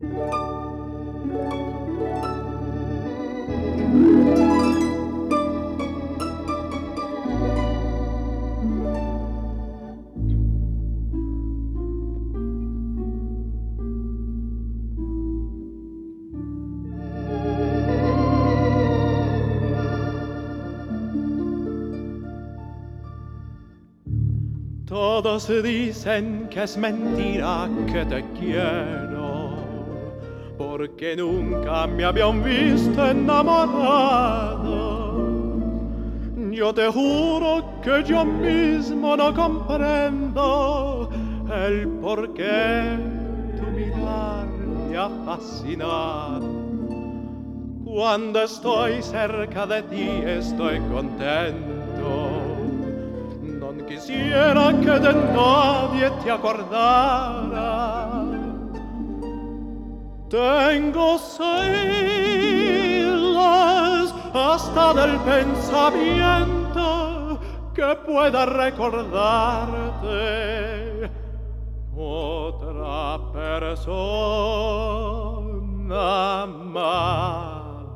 Todos dicen que es mentira que te quiero, porque nunca me habían visto enamorado. Yo te juro que yo mismo no comprendo el por qué tu mirar me ha fascinado. Cuando estoy cerca de ti estoy contento. No quisiera que de nadie te acordara. Tengo celos hasta del pensamiento que pueda recordarte otra persona amada.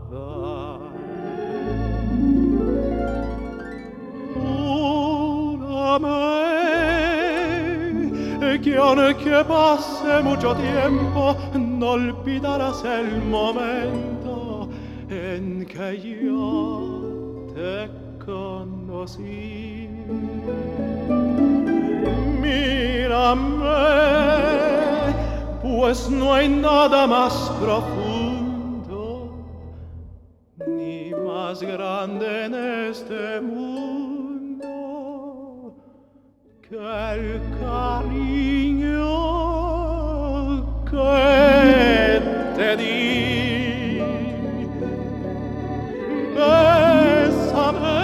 Que aunque pase mucho tiempo no olvidarás el momento en que yo te conocí. Mírame, pues no hay nada más profundo ni más grande en este mundo que el cariño que te di. Bésame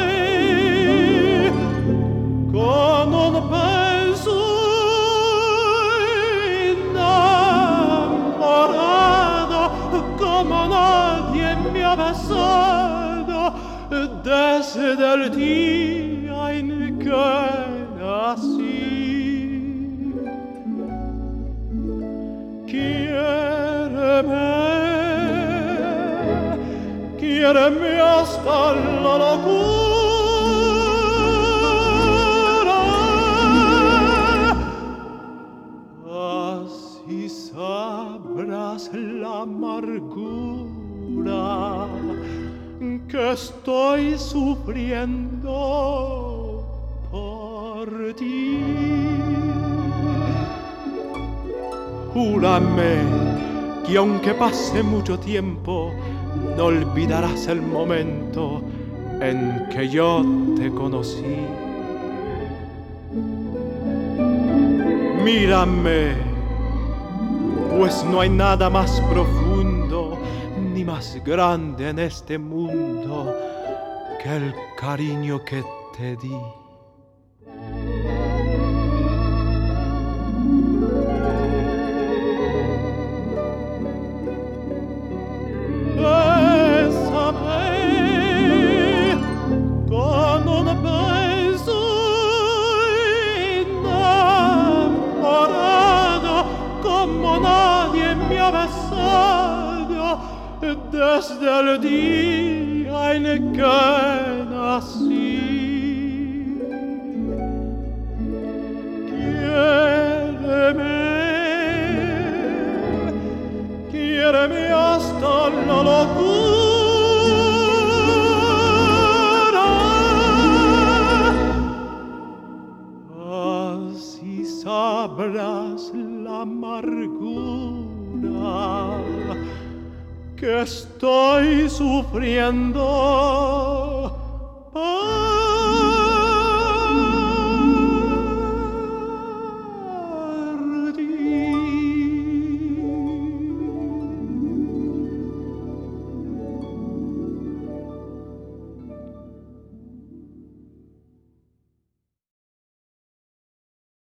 con un beso enamorado como nadie me ha besado desde el día en que nací. Quiéreme hasta la locura, así sabrás la amargura que estoy sufriendo por ti. Júrame que aunque pase mucho tiempo, no olvidarás el momento en que yo te conocí. Mírame, pues no hay nada más profundo ni más grande en este mundo que el cariño que te di. Con un beso enamorado como nadie me ha besado desde el día en que nací. Quiéreme hasta la locura, así sabrás la amargura que estoy sufriendo.